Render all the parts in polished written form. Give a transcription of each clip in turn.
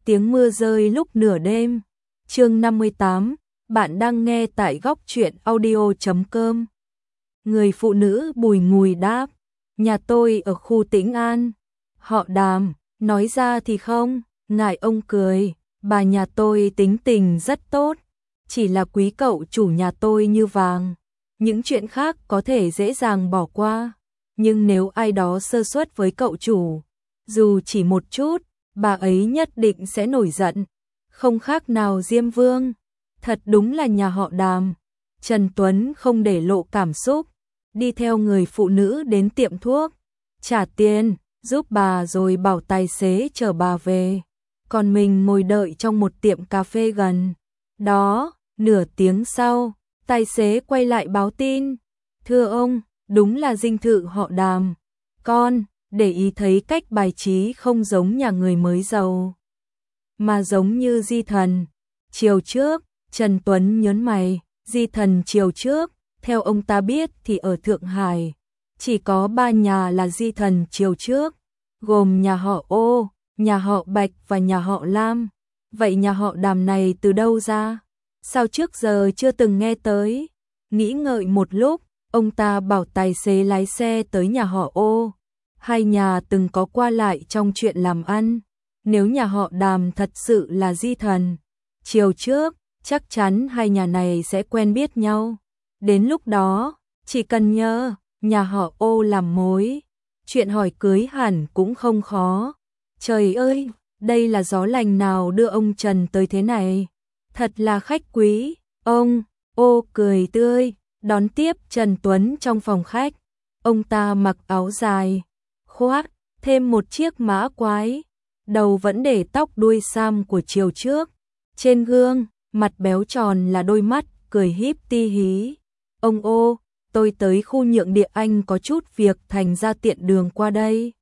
tiếng mưa rơi lúc nửa đêm. Chương 58, bạn đang nghe tại góc truyện audio.com. Người phụ nữ bùi ngùi đáp, nhà tôi ở khu Tĩnh An. Họ Đàm, nói ra thì không, ngại. Ông cười, bà nhà tôi tính tình rất tốt, chỉ là quý cậu chủ nhà tôi như vàng. Những chuyện khác có thể dễ dàng bỏ qua, nhưng nếu ai đó sơ suất với cậu chủ, dù chỉ một chút, bà ấy nhất định sẽ nổi giận, không khác nào Diêm Vương. Thật đúng là nhà họ Đàm. Trần Tuấn không để lộ cảm xúc, đi theo người phụ nữ đến tiệm thuốc, trả tiền, giúp bà rồi bảo tài xế chở bà về. Còn mình ngồi đợi trong một tiệm cà phê gần đó. Nửa tiếng sau, tài xế quay lại báo tin. Thưa ông, đúng là dinh thự họ Đàm. Con để ý thấy cách bài trí không giống nhà người mới giàu, mà giống như Di Thần chiều trước. Trần Tuấn nhớn mày. Di Thần chiều trước, theo ông ta biết thì ở Thượng Hải chỉ có 3 nhà là Di Thần chiều trước, gồm nhà họ Ô, nhà họ Bạch và nhà họ Lam. Vậy nhà họ Đàm này từ đâu ra? Sao trước giờ chưa từng nghe tới? Nghĩ ngợi một lúc, ông ta bảo tài xế lái xe tới nhà họ Ô. Hai nhà từng có qua lại trong chuyện làm ăn. Nếu nhà họ Đàm thật sự là Di Thần chiều trước, chắc chắn hai nhà này sẽ quen biết nhau. Đến lúc đó, chỉ cần nhờ nhà họ Ô làm mối, chuyện hỏi cưới hẳn cũng không khó. Trời ơi, đây là gió lành nào đưa ông Trần tới thế này? Thật là khách quý. Ông Ô cười tươi, đón tiếp Trần Tuấn trong phòng khách. Ông ta mặc áo dài, khoác thêm một chiếc mã quái, đầu vẫn để tóc đuôi sam của chiều trước. Trên gương, mặt béo tròn là đôi mắt cười híp ti hí. Ông Ô, tôi tới khu Nhượng Địa Anh có chút việc, thành ra tiện đường qua đây.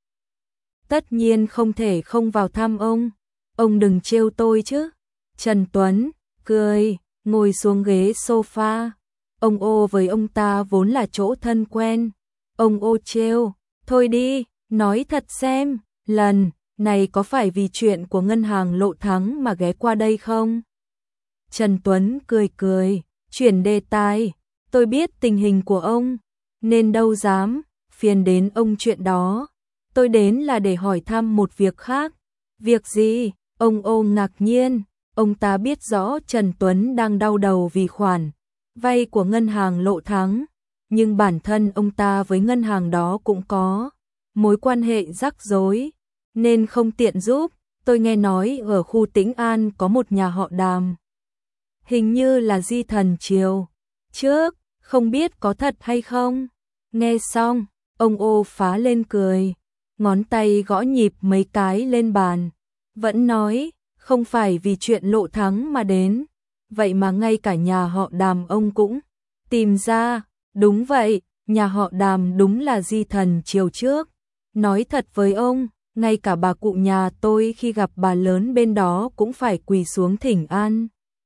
Tất nhiên không thể không vào thăm ông. Ông đừng trêu tôi chứ. Trần Tuấn cười, ngồi xuống ghế sofa. Ông Ô với ông ta vốn là chỗ thân quen. Ông Ô trêu, thôi đi, nói thật xem, lần này có phải vì chuyện của ngân hàng Lộ Thắng mà ghé qua đây không? Trần Tuấn cười cười, chuyển đề tài. Tôi biết tình hình của ông, nên đâu dám phiền đến ông chuyện đó. Tôi đến là để hỏi thăm một việc khác. Việc gì? Ông Ô ngạc nhiên. Ông ta biết rõ Trần Tuấn đang đau đầu vì khoản vay của ngân hàng Lộ Thắng, nhưng bản thân ông ta với ngân hàng đó cũng có mối quan hệ rắc rối, nên không tiện giúp. Tôi nghe nói ở khu Tĩnh An có một nhà họ Đàm, hình như là Di Thần chiều trước, không biết có thật hay không. Nghe xong, ông Ô phá lên cười, ngón tay gõ nhịp mấy cái lên bàn, vẫn nói, không phải vì chuyện Lộ Thắng mà đến. Vậy mà ngay cả nhà họ Đàm ông cũng tìm ra. Đúng vậy, nhà họ Đàm đúng là Di Thần chiều trước. Nói thật với ông, ngay cả bà cụ nhà tôi khi gặp bà lớn bên đó cũng phải quỳ xuống thỉnh an.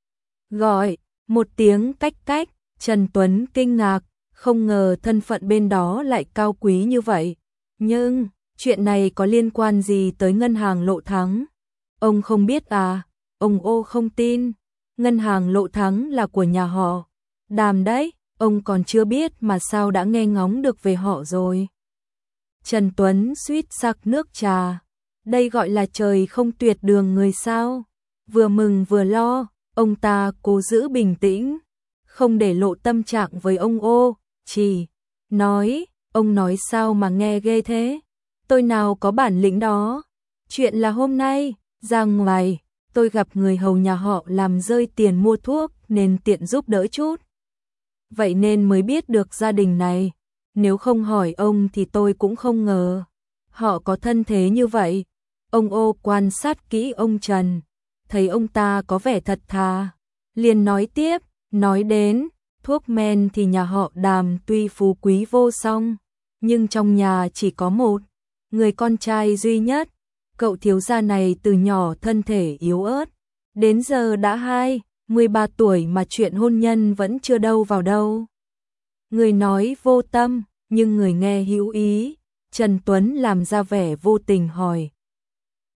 Gọi một tiếng cách cách. Trần Tuấn kinh ngạc, không ngờ thân phận bên đó lại cao quý như vậy. Nhưng chuyện này có liên quan gì tới ngân hàng Lộ Thắng? Ông không biết à? Ông Ô không tin. Ngân hàng Lộ Thắng là của nhà họ Đàm đấy. Ông còn chưa biết mà sao đã nghe ngóng được về họ rồi? Trần Tuấn suýt sặc nước trà. Đây gọi là trời không tuyệt đường người sao? Vừa mừng vừa lo, ông ta cố giữ bình tĩnh, không để lộ tâm trạng với ông Ô, chỉ nói, ông nói sao mà nghe ghê thế? Tôi nào có bản lĩnh đó. Chuyện là hôm nay, ra ngoài, tôi gặp người hầu nhà họ làm rơi tiền mua thuốc nên tiện giúp đỡ chút. Vậy nên mới biết được gia đình này. Nếu không hỏi ông thì tôi cũng không ngờ họ có thân thế như vậy. Ông Ô quan sát kỹ ông Trần, thấy ông ta có vẻ thật thà, liền nói tiếp. Nói đến thuốc men thì nhà họ Đàm tuy phú quý vô song, nhưng trong nhà chỉ có một người con trai duy nhất. Cậu thiếu gia này từ nhỏ thân thể yếu ớt, đến giờ đã 23 tuổi mà chuyện hôn nhân vẫn chưa đâu vào đâu. Người nói vô tâm, nhưng người nghe hữu ý. Trần Tuấn làm ra vẻ vô tình hỏi,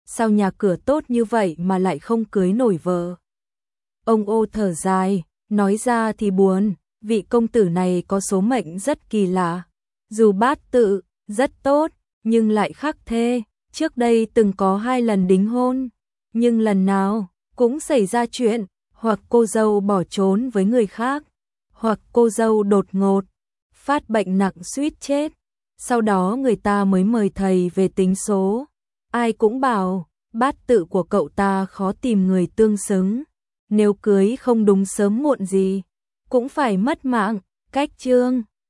sao nhà cửa tốt như vậy mà lại không cưới nổi vợ. Ông Ô thở dài, nói ra thì buồn, vị công tử này có số mệnh rất kỳ lạ. Dù bát tự, rất tốt, nhưng lại khắc thê. Trước đây từng có 2 lần đính hôn, nhưng lần nào cũng xảy ra chuyện, hoặc cô dâu bỏ trốn với người khác, hoặc cô dâu đột ngột phát bệnh nặng suýt chết. Sau đó người ta mới mời thầy về tính số. Ai cũng bảo, bát tự của cậu ta khó tìm người tương xứng. Nếu cưới không đúng sớm muộn gì, cũng phải mất mạng. Cách chương